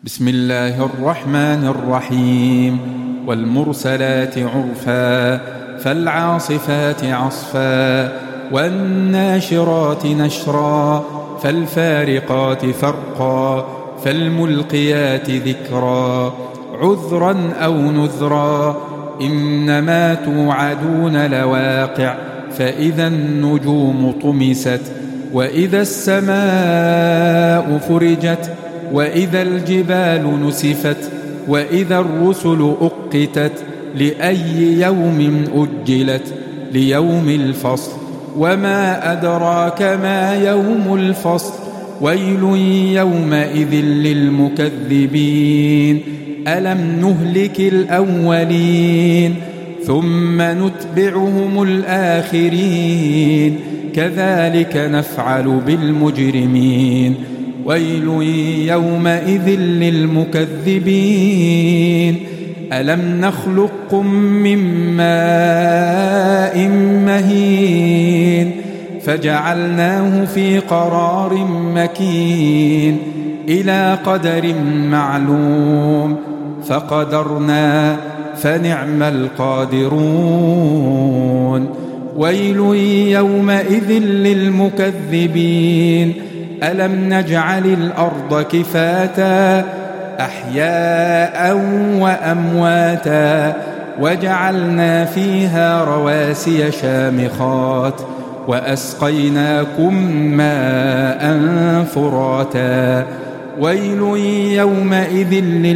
بسم الله الرحمن الرحيم والمرسلات عرفا فالعاصفات عصفا والناشرات نشرا فالفارقات فرقا فالملقيات ذكرا عذرا أو نذرا إنما توعدون لواقع فإذا النجوم طمست وإذا السماء فرجت وإذا الجبال نسفت وإذا الرسل أقتت لأي يوم أجلت ليوم الفصل وما أدراك ما يوم الفصل ويل يومئذ للمكذبين ألم نهلك الأولين ثم نتبعهم الآخرين كذلك نفعل بالمجرمين ويل يومئذ للمكذبين ألم نخلقكم من ماء مهين فجعلناه في قرار مكين إلى قدر معلوم فقدرنا فنعم القادرون ويل يومئذ للمكذبين ألم نجعل الأرض كفاتا أحياء وأمواتا وجعلنا فيها رواسي شامخات وأسقيناكم ماء فراتا ويل يومئذ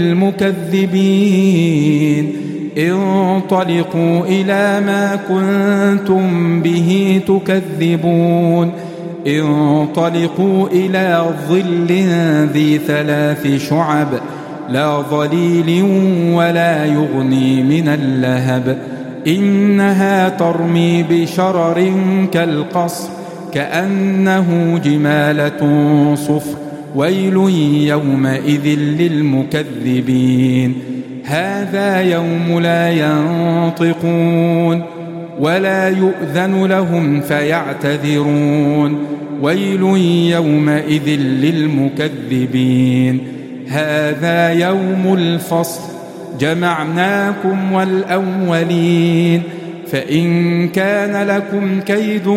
للمكذبين انطلقوا إلى ما كنتم به تكذبون انطلقوا إلى ظل ذي 3 شعب لا ظليل ولا يغني من اللهب إنها ترمي بشرر كالقصر كأنه جمالة صفر ويل يومئذ للمكذبين هذا يوم لا ينطقون ولا يؤذن لهم فيعتذرون ويل يومئذ للمكذبين هذا يوم الفصل جمعناكم والأولين فإن كان لكم كيد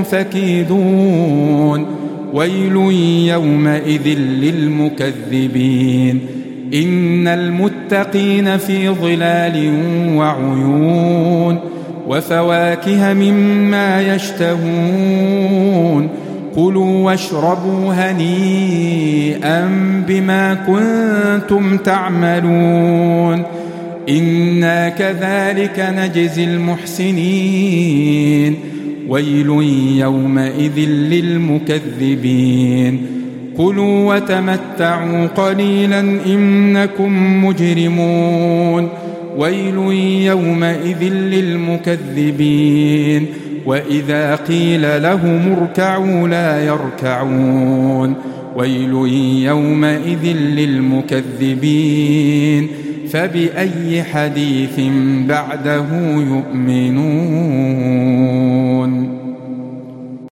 فكيدون ويل يومئذ للمكذبين إن المتقين في ظلال وعيون وفواكه مما يشتهون كلوا واشربوا هنيئا بما كنتم تعملون إنا كذلك نجزي المحسنين ويل يومئذ للمكذبين كلوا وتمتعوا قليلا إنكم مجرمون ويل يومئذ للمكذبين وإذا قيل لهم اركعوا لا يركعون ويل يومئذ للمكذبين فبأي حديث بعده يؤمنون